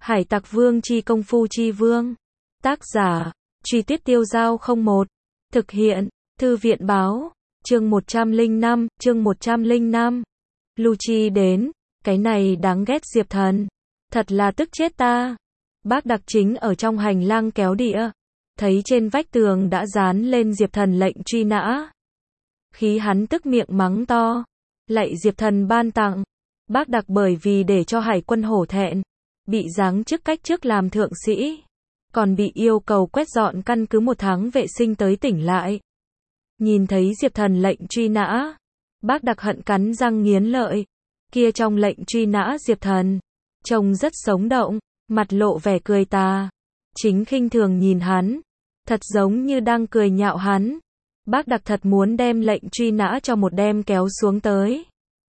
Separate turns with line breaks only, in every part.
Hải Tặc Vương chi công phu chi vương. Tác giả, Truy Tuyết Tiêu Giao 01. Thực hiện, Thư viện báo, chương 105. Lucci đến, cái này đáng ghét Diệp Thần. Thật là tức chết ta. Bác Đặc chính ở trong hành lang kéo đĩa. Thấy trên vách tường đã dán lên Diệp Thần lệnh truy nã. Khí hắn tức miệng mắng to. Lạy Diệp Thần ban tặng. Bác Đặc bởi vì để cho hải quân hổ thẹn. Bị giáng chức cách chức làm thượng sĩ. Còn bị yêu cầu quét dọn căn cứ 1 tháng vệ sinh tới tỉnh lại. Nhìn thấy Diệp Thần lệnh truy nã. Bác Đặc hận cắn răng nghiến lợi. Kia trong lệnh truy nã Diệp Thần. Trông rất sống động. Mặt lộ vẻ cười tà. Chính khinh thường nhìn hắn. Thật giống như đang cười nhạo hắn. Bác Đặc thật muốn đem lệnh truy nã cho một đêm kéo xuống tới.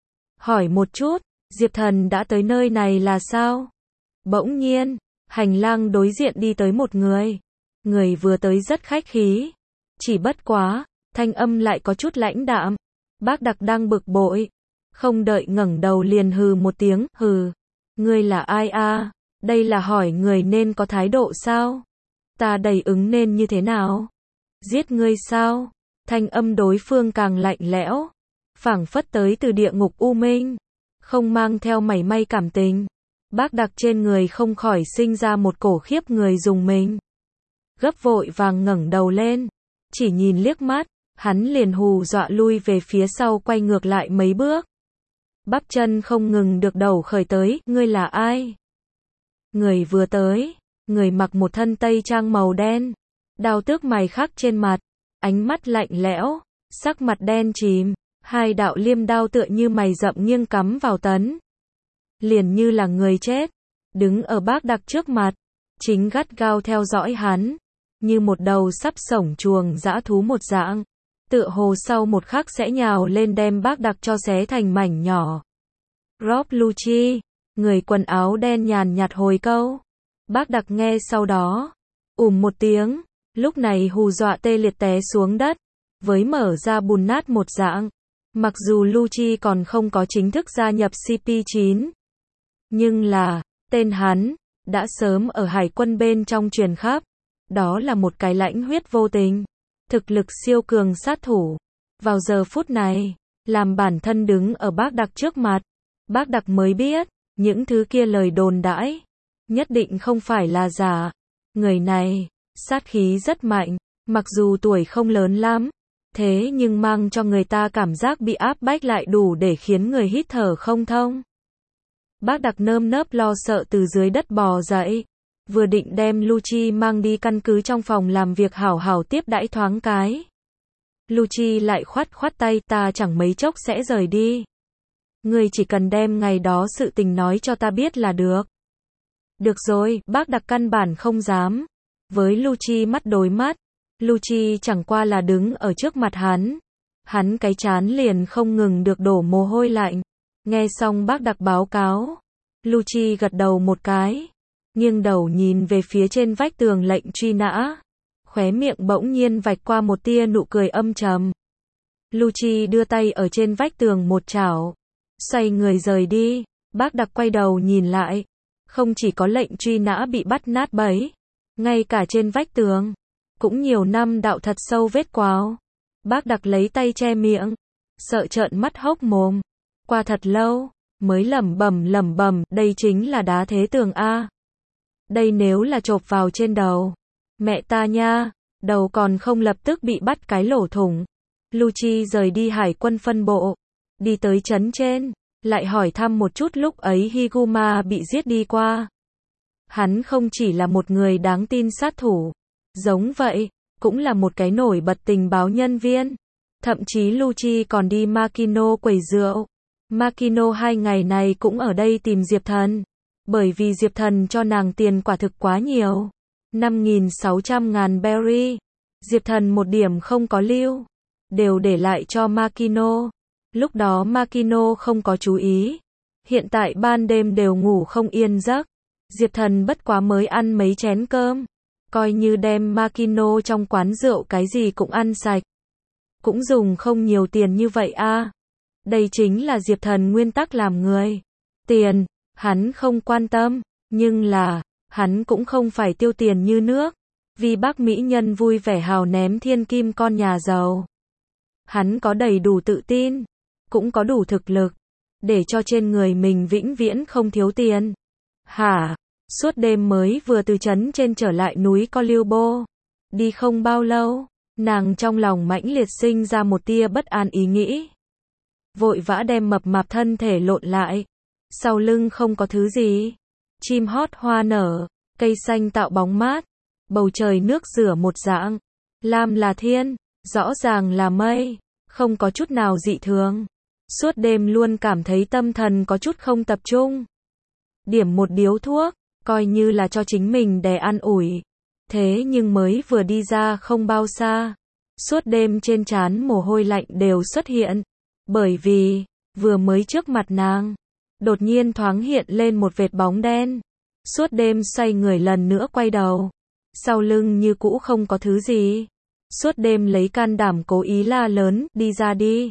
Hỏi một chút, Diệp Thần đã tới nơi này là sao? Bỗng nhiên, hành lang đối diện đi tới một người. Người vừa tới rất khách khí. Chỉ bất quá, thanh âm lại có chút lãnh đạm. Bác Đặc đang bực bội. Không đợi ngẩng đầu liền hừ một tiếng, hừ. Ngươi là ai a? Đây là hỏi người nên có thái độ sao? Ta đầy ứng nên như thế nào? Giết ngươi sao? Thanh âm đối phương càng lạnh lẽo. Phảng phất tới từ địa ngục u minh. Không mang theo mảy may cảm tình. Bác Đặc trên người không khỏi sinh ra một cổ khiếp người dùng mình. Gấp vội vàng ngẩng đầu lên. Chỉ nhìn liếc mắt, hắn liền hù dọa lui về phía sau quay ngược lại mấy bước. Bắp chân không ngừng được đầu khởi tới, ngươi là ai? Người vừa tới, người mặc một thân tây trang màu đen. Đao tước mày khắc trên mặt, ánh mắt lạnh lẽo, sắc mặt đen chìm. 2 đạo liêm đao tựa như mày rậm nghiêng cắm vào tấn. Liền như là người chết, đứng ở Bác Đặc trước mặt, chính gắt gao theo dõi hắn, như một đầu sắp sổng chuồng dã thú một dạng, tựa hồ sau một khắc sẽ nhào lên đem Bác Đặc cho xé thành mảnh nhỏ. Rob Lucci, người quần áo đen nhàn nhạt hồi câu. Bác Đặc nghe sau đó, một tiếng, lúc này hù dọa tê liệt té xuống đất, với mở ra bùn nát một dạng. Mặc dù Lucci còn không có chính thức gia nhập CP9, nhưng là, tên hắn, đã sớm ở hải quân bên trong truyền khắp. Đó là một cái lãnh huyết vô tình, thực lực siêu cường sát thủ. Vào giờ phút này, làm bản thân đứng ở Bác Đặc trước mặt, Bác Đặc mới biết, những thứ kia lời đồn đãi, nhất định không phải là giả. Người này, sát khí rất mạnh, mặc dù tuổi không lớn lắm. Thế nhưng mang cho người ta cảm giác bị áp bách lại đủ để khiến người hít thở không thông. Bác Đặc nơm nớp lo sợ từ dưới đất bò dậy. Vừa định đem Lucci mang đi căn cứ trong phòng làm việc hảo hảo tiếp đãi thoáng cái. Lucci lại khoát tay, ta chẳng mấy chốc sẽ rời đi. Ngươi chỉ cần đem ngày đó sự tình nói cho ta biết là được. Được rồi, Bác Đặc căn bản không dám. Với Lucci mắt đối mắt. Lucci chẳng qua là đứng ở trước mặt hắn. Hắn cái trán liền không ngừng được đổ mồ hôi lạnh. Nghe xong Bác Đặc báo cáo. Lucci gật đầu một cái. Nghiêng đầu nhìn về phía trên vách tường lệnh truy nã. Khóe miệng bỗng nhiên vạch qua một tia nụ cười âm trầm. Lucci đưa tay ở trên vách tường một chảo. Xoay người rời đi. Bác Đặc quay đầu nhìn lại. Không chỉ có lệnh truy nã bị bắt nát bấy. Ngay cả trên vách tường. Cũng nhiều năm đạo thật sâu vết quáo. Bác Đặc lấy tay che miệng. Sợ trợn mắt hốc mồm. Qua thật lâu, mới lẩm bẩm, đây chính là đá thế tường A. Đây nếu là chộp vào trên đầu. Mẹ ta nha, đầu còn không lập tức bị bắt cái lỗ thủng. Lucci rời đi hải quân phân bộ. Đi tới trấn trên, lại hỏi thăm một chút lúc ấy Higuma bị giết đi qua. Hắn không chỉ là một người đáng tin sát thủ. Giống vậy, cũng là một cái nổi bật tình báo nhân viên. Thậm chí Lucci còn đi Makino quẩy rượu. Makino 2 ngày này cũng ở đây tìm Diệp Thần. Bởi vì Diệp Thần cho nàng tiền quả thực quá nhiều. 5.600.000 berry. Diệp Thần một điểm không có lưu. Đều để lại cho Makino. Lúc đó Makino không có chú ý. Hiện tại ban đêm đều ngủ không yên giấc. Diệp Thần bất quá mới ăn mấy chén cơm. Coi như đem Makino trong quán rượu cái gì cũng ăn sạch. Cũng dùng không nhiều tiền như vậy a. Đây chính là Diệp Thần nguyên tắc làm người. Tiền, hắn không quan tâm, Nhưng là, hắn cũng không phải tiêu tiền như nước. Vì bác mỹ nhân vui vẻ hào ném thiên kim con nhà giàu. Hắn có đầy đủ tự tin, cũng có đủ thực lực, để cho trên người mình vĩnh viễn không thiếu tiền. Hả? Suốt đêm mới vừa từ trấn trên trở lại núi Co Lưu Bô. Đi không bao lâu, nàng trong lòng mãnh liệt sinh ra một tia bất an ý nghĩ. Vội vã đem mập mạp thân thể lộn lại. Sau lưng không có thứ gì. Chim hót hoa nở, cây xanh tạo bóng mát. Bầu trời nước rửa một dạng. Lam là thiên, rõ ràng là mây, không có chút nào dị thường. Suốt đêm luôn cảm thấy tâm thần có chút không tập trung. Điểm một điếu thuốc, coi như là cho chính mình để an ủi. Thế nhưng mới vừa đi ra không bao xa, suốt đêm trên trán mồ hôi lạnh đều xuất hiện. Bởi vì, vừa mới trước mặt nàng, đột nhiên thoáng hiện lên một vệt bóng đen. Suốt đêm xoay người lần nữa quay đầu. Sau lưng như cũ không có thứ gì. Suốt đêm lấy can đảm cố ý la lớn, đi ra đi.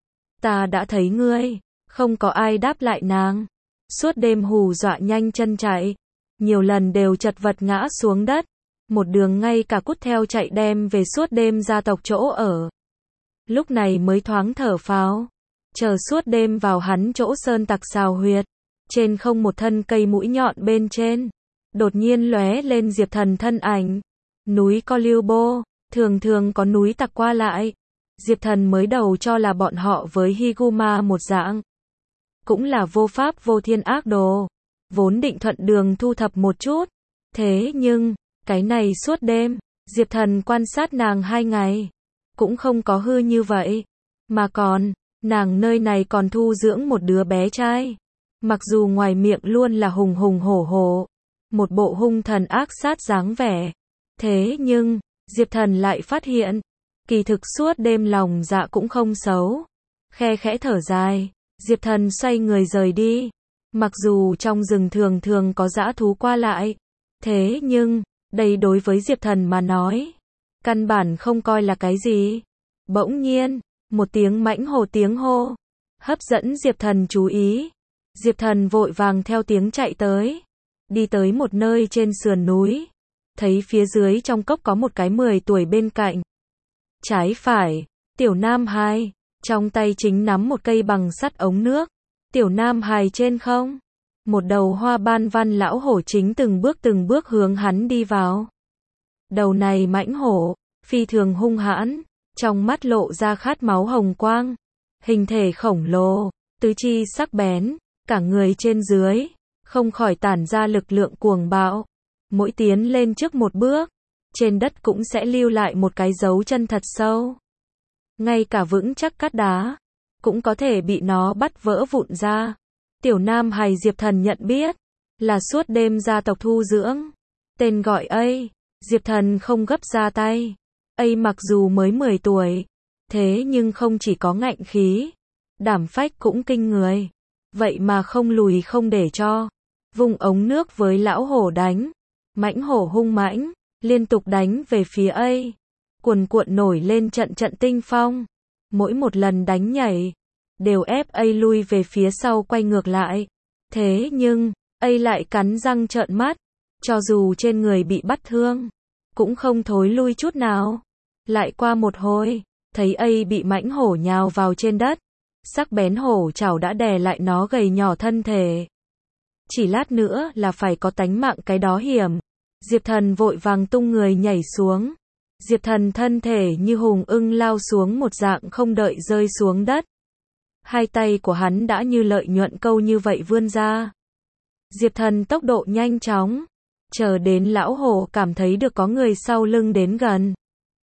Ta đã thấy ngươi. Không có ai đáp lại nàng. Suốt đêm hù dọa nhanh chân chạy. Nhiều lần đều chật vật ngã xuống đất. Một đường ngay cả cút theo chạy đem về suốt đêm gia tộc chỗ ở. Lúc này mới thoáng thở phào. Chờ suốt đêm vào hắn chỗ sơn tặc xào huyệt. Trên không một thân cây mũi nhọn bên trên. Đột nhiên lóe lên Diệp Thần thân ảnh. Núi Co Lưu Bô, thường thường có núi tặc qua lại. Diệp Thần mới đầu cho là bọn họ với Higuma một dạng. Cũng là vô pháp vô thiên ác đồ. Vốn định thuận đường thu thập một chút. Thế nhưng, cái này suốt đêm, Diệp Thần quan sát nàng 2 ngày. Cũng không có hư như vậy. Mà còn, nàng nơi này còn thu dưỡng một đứa bé trai. Mặc dù ngoài miệng luôn là hùng hùng hổ hổ. Một bộ hung thần ác sát dáng vẻ. Thế nhưng, Diệp Thần lại phát hiện, kỳ thực suốt đêm lòng dạ cũng không xấu. Khe khẽ thở dài, Diệp Thần xoay người rời đi. Mặc dù trong rừng thường thường có dã thú qua lại. Thế nhưng, đây đối với Diệp Thần mà nói, căn bản không coi là cái gì. Bỗng nhiên, một tiếng mãnh hổ tiếng hô, hấp dẫn Diệp Thần chú ý. Diệp Thần vội vàng theo tiếng chạy tới. Đi tới một nơi trên sườn núi. Thấy phía dưới trong cốc có một cái 10 tuổi bên cạnh. Trái phải, tiểu nam hài, trong tay chính nắm một cây bằng sắt ống nước. Tiểu nam hài trên không. Một đầu hoa ban văn lão hổ chính từng bước hướng hắn đi vào. Đầu này mãnh hổ, phi thường hung hãn, trong mắt lộ ra khát máu hồng quang. Hình thể khổng lồ, tứ chi sắc bén, cả người trên dưới, không khỏi tản ra lực lượng cuồng bạo. Mỗi tiến lên trước một bước, trên đất cũng sẽ lưu lại một cái dấu chân thật sâu. Ngay cả vững chắc cát đá, cũng có thể bị nó bắt vỡ vụn ra. Tiểu nam hài Diệp Thần nhận biết, là suốt đêm gia tộc thu dưỡng. Tên gọi A. Diệp Thần không gấp ra tay. A mặc dù mới 10 tuổi, thế nhưng không chỉ có ngạnh khí, đảm phách cũng kinh người. Vậy mà không lùi không để cho. Vung ống nước với lão hổ đánh. Mãnh hổ hung mãnh, liên tục đánh về phía A. Cuồn cuộn nổi lên trận trận tinh phong. Mỗi một lần đánh nhảy, đều ép A lui về phía sau quay ngược lại. Thế nhưng, A lại cắn răng trợn mắt. Cho dù trên người bị bắt thương, cũng không thối lui chút nào. Lại qua một hồi, thấy A bị mãnh hổ nhào vào trên đất. Sắc bén hổ chảo đã đè lại nó gầy nhỏ thân thể. Chỉ lát nữa là phải có tánh mạng cái đó hiểm. Diệp Thần vội vàng tung người nhảy xuống. Diệp Thần thân thể như hùng ưng lao xuống một dạng không đợi rơi xuống đất. Hai tay của hắn đã như lợi nhuận câu như vậy vươn ra. Diệp Thần tốc độ nhanh chóng. Chờ đến lão hổ cảm thấy được có người sau lưng đến gần.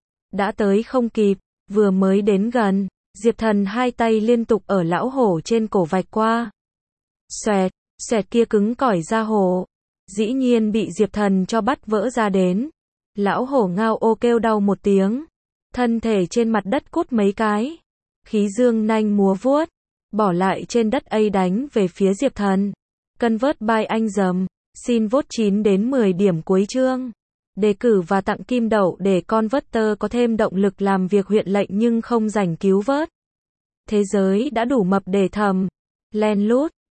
Đã tới không kịp, vừa mới đến gần, Diệp Thần hai tay liên tục ở lão hổ trên cổ vạch qua. Xoẹt, xoẹt kia cứng cỏi da hổ. Dĩ nhiên bị Diệp Thần cho bắt vỡ ra đến. Lão hổ ngao ô kêu đau một tiếng. Thân thể trên mặt đất cút mấy cái. Khí dương nanh múa vuốt. Bỏ lại trên đất A đánh về phía Diệp Thần. Cân vớt bài anh dầm. Xin vote 9 đến 10 điểm cuối chương. Đề cử và tặng kim đậu để con voter có thêm động lực làm việc huyện lệnh nhưng không rảnh cứu vớt. Thế giới đã đủ mập để thầm. Len lút.